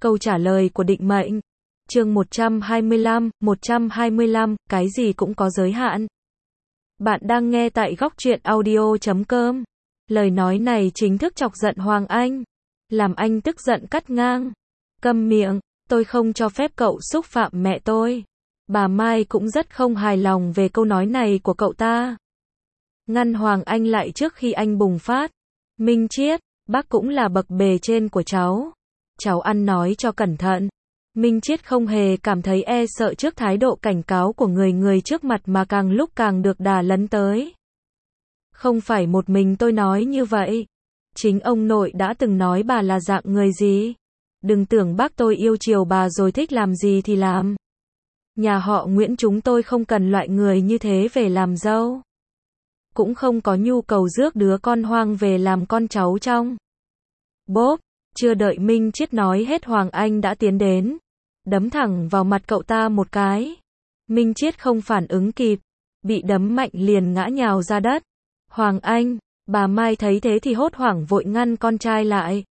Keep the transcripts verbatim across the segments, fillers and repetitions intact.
Câu trả lời của định mệnh. Chương một trăm hai mươi lăm, một trăm hai mươi lăm, cái gì cũng có giới hạn. Bạn đang nghe tại góc truyện audio chấm com. Lời nói này chính thức chọc giận Hoàng Anh. Làm anh tức giận cắt ngang. Câm miệng, tôi không cho phép cậu xúc phạm mẹ tôi. Bà Mai cũng rất không hài lòng về câu nói này của cậu ta. Ngăn Hoàng Anh lại trước khi anh bùng phát. Minh Triết, bác cũng là bậc bề trên của cháu. Cháu ăn nói cho cẩn thận. Minh Triết không hề cảm thấy e sợ trước thái độ cảnh cáo của người người trước mặt mà càng lúc càng được đà lấn tới. Không phải một mình tôi nói như vậy. Chính ông nội đã từng nói bà là dạng người gì. Đừng tưởng bác tôi yêu chiều bà rồi thích làm gì thì làm. Nhà họ Nguyễn chúng tôi không cần loại người như thế về làm dâu. Cũng không có nhu cầu rước đứa con hoang về làm con cháu trong. Bốp, chưa đợi Minh Triết nói hết Hoàng Anh đã tiến đến. Đấm thẳng vào mặt cậu ta một cái. Minh Triết không phản ứng kịp. Bị đấm mạnh liền ngã nhào ra đất. Hoàng Anh, bà Mai thấy thế thì hốt hoảng vội ngăn con trai lại.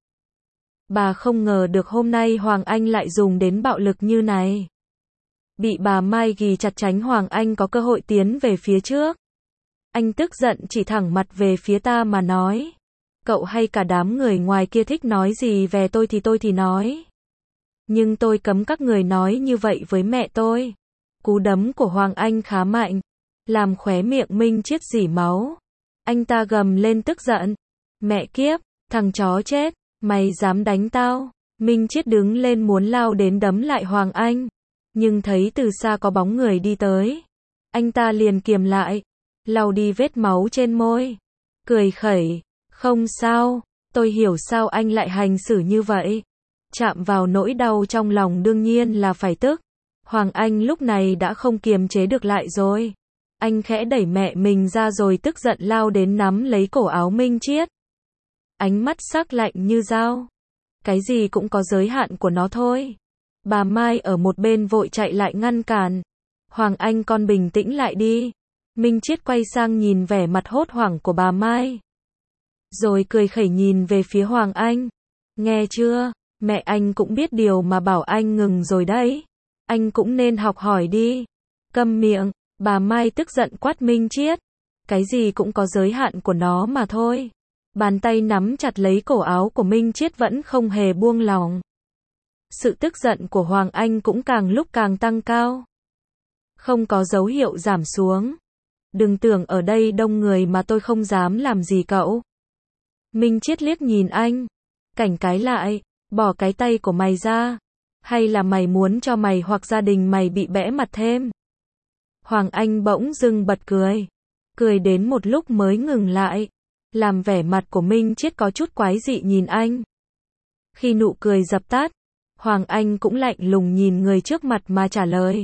Bà không ngờ được hôm nay Hoàng Anh lại dùng đến bạo lực như này. Bị bà Mai ghì chặt tránh Hoàng Anh có cơ hội tiến về phía trước. Anh tức giận chỉ thẳng mặt về phía ta mà nói. Cậu hay cả đám người ngoài kia thích nói gì về tôi thì tôi thì nói. Nhưng tôi cấm các người nói như vậy với mẹ tôi. Cú đấm của Hoàng Anh khá mạnh. Làm khóe miệng Minh Triết rỉ máu. Anh ta gầm lên tức giận. Mẹ kiếp, thằng chó chết, mày dám đánh tao. Minh Triết đứng lên muốn lao đến đấm lại Hoàng Anh. Nhưng thấy từ xa có bóng người đi tới. Anh ta liền kiềm lại. Lau đi vết máu trên môi. Cười khẩy. Không sao, tôi hiểu sao anh lại hành xử như vậy. Chạm vào nỗi đau trong lòng đương nhiên là phải tức. Hoàng Anh lúc này đã không kiềm chế được lại rồi. Anh khẽ đẩy mẹ mình ra rồi tức giận lao đến nắm lấy cổ áo Minh Triết. Ánh mắt sắc lạnh như dao. Cái gì cũng có giới hạn của nó thôi. Bà Mai ở một bên vội chạy lại ngăn cản. Hoàng Anh con bình tĩnh lại đi. Minh Triết quay sang nhìn vẻ mặt hốt hoảng của bà Mai. Rồi cười khẩy nhìn về phía Hoàng Anh. Nghe chưa, mẹ anh cũng biết điều mà bảo anh ngừng rồi đấy. Anh cũng nên học hỏi đi. Câm miệng, bà Mai tức giận quát Minh Triết. Cái gì cũng có giới hạn của nó mà thôi. Bàn tay nắm chặt lấy cổ áo của Minh Triết vẫn không hề buông lòng. Sự tức giận của Hoàng Anh cũng càng lúc càng tăng cao. Không có dấu hiệu giảm xuống. Đừng tưởng ở đây đông người mà tôi không dám làm gì cậu. Minh Triết liếc nhìn anh. Cảnh cái lại, bỏ cái tay của mày ra. Hay là mày muốn cho mày hoặc gia đình mày bị bẽ mặt thêm? Hoàng Anh bỗng dưng bật cười. Cười đến một lúc mới ngừng lại. Làm vẻ mặt của Minh Triết có chút quái dị nhìn anh. Khi nụ cười dập tắt, Hoàng Anh cũng lạnh lùng nhìn người trước mặt mà trả lời.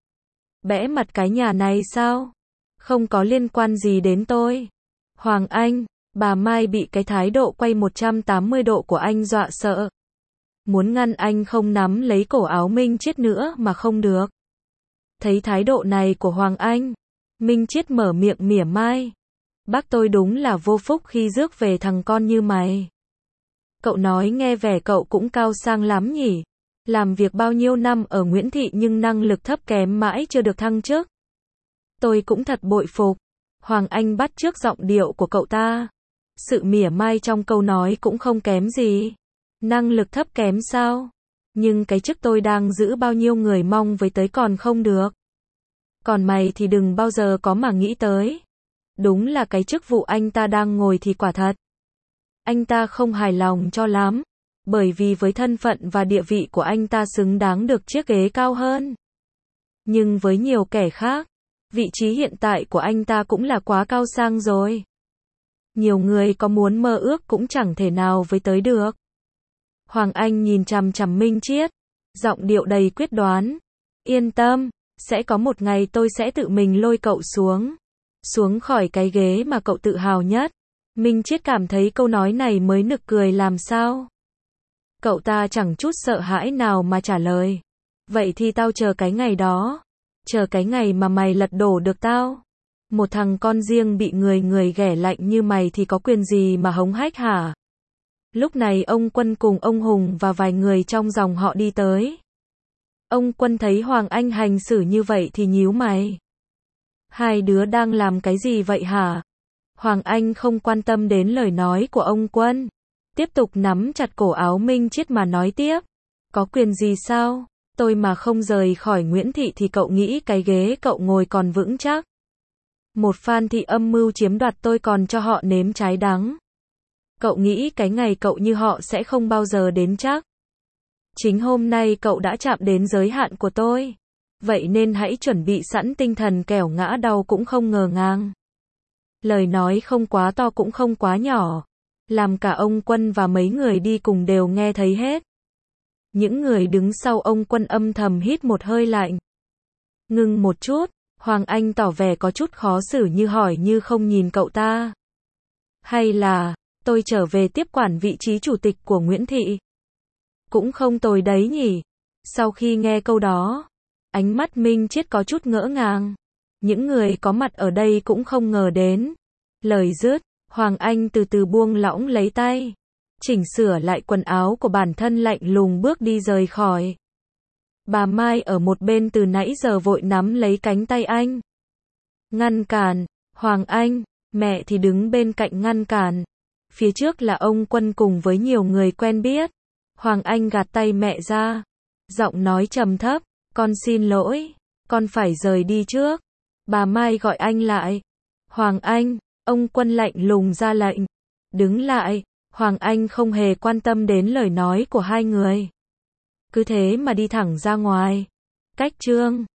Bẽ mặt cái nhà này sao? Không có liên quan gì đến tôi. Hoàng Anh, bà Mai bị cái thái độ quay một trăm tám mươi độ của anh dọa sợ. Muốn ngăn anh không nắm lấy cổ áo Minh Triết nữa mà không được. Thấy thái độ này của Hoàng Anh, Minh Triết mở miệng mỉa mai. Bác tôi đúng là vô phúc khi rước về thằng con như mày. Cậu nói nghe vẻ cậu cũng cao sang lắm nhỉ. Làm việc bao nhiêu năm ở Nguyễn Thị nhưng năng lực thấp kém mãi chưa được thăng chức. Tôi cũng thật bội phục. Hoàng Anh bắt chước giọng điệu của cậu ta. Sự mỉa mai trong câu nói cũng không kém gì. Năng lực thấp kém sao? Nhưng cái chức tôi đang giữ bao nhiêu người mong với tới còn không được. Còn mày thì đừng bao giờ có mà nghĩ tới. Đúng là cái chức vụ anh ta đang ngồi thì quả thật. Anh ta không hài lòng cho lắm. Bởi vì với thân phận và địa vị của anh ta xứng đáng được chiếc ghế cao hơn. Nhưng với nhiều kẻ khác, vị trí hiện tại của anh ta cũng là quá cao sang rồi. Nhiều người có muốn mơ ước cũng chẳng thể nào với tới được. Hoàng Anh nhìn chằm chằm Minh Triết, giọng điệu đầy quyết đoán. Yên tâm, sẽ có một ngày tôi sẽ tự mình lôi cậu xuống. Xuống khỏi cái ghế mà cậu tự hào nhất. Minh Triết cảm thấy câu nói này mới nực cười làm sao. Cậu ta chẳng chút sợ hãi nào mà trả lời. Vậy thì tao chờ cái ngày đó. Chờ cái ngày mà mày lật đổ được tao. Một thằng con riêng bị người người ghẻ lạnh như mày thì có quyền gì mà hống hách hả? Lúc này ông Quân cùng ông Hùng và vài người trong dòng họ đi tới. Ông Quân thấy Hoàng Anh hành xử như vậy thì nhíu mày. Hai đứa đang làm cái gì vậy hả? Hoàng Anh không quan tâm đến lời nói của ông Quân. Tiếp tục nắm chặt cổ áo Minh Chiết mà nói tiếp. Có quyền gì sao? Tôi mà không rời khỏi Nguyễn Thị thì cậu nghĩ cái ghế cậu ngồi còn vững chắc. Một Phan Thị âm mưu chiếm đoạt tôi còn cho họ nếm trái đắng. Cậu nghĩ cái ngày cậu như họ sẽ không bao giờ đến chắc. Chính hôm nay cậu đã chạm đến giới hạn của tôi. Vậy nên hãy chuẩn bị sẵn tinh thần kẻo ngã đau cũng không ngờ ngang. Lời nói không quá to cũng không quá nhỏ. Làm cả ông Quân và mấy người đi cùng đều nghe thấy hết. Những người đứng sau ông Quân âm thầm hít một hơi lạnh. Ngưng một chút, Hoàng Anh tỏ vẻ có chút khó xử như hỏi như không nhìn cậu ta. Hay là, tôi trở về tiếp quản vị trí chủ tịch của Nguyễn Thị? Cũng không tồi đấy nhỉ. Sau khi nghe câu đó, ánh mắt Minh Chiết có chút ngỡ ngàng. Những người có mặt ở đây cũng không ngờ đến. Lời dứt, Hoàng Anh từ từ buông lỏng lấy tay. Chỉnh sửa lại quần áo của bản thân lạnh lùng bước đi rời khỏi. Bà Mai ở một bên từ nãy giờ vội nắm lấy cánh tay anh. Ngăn cản, Hoàng Anh, mẹ thì đứng bên cạnh ngăn cản. Phía trước là ông Quân cùng với nhiều người quen biết. Hoàng Anh gạt tay mẹ ra. Giọng nói trầm thấp, con xin lỗi, con phải rời đi trước. Bà Mai gọi anh lại. Hoàng Anh, ông Quân lạnh lùng ra lệnh. Đứng lại, Hoàng Anh không hề quan tâm đến lời nói của hai người. Cứ thế mà đi thẳng ra ngoài. Cách chương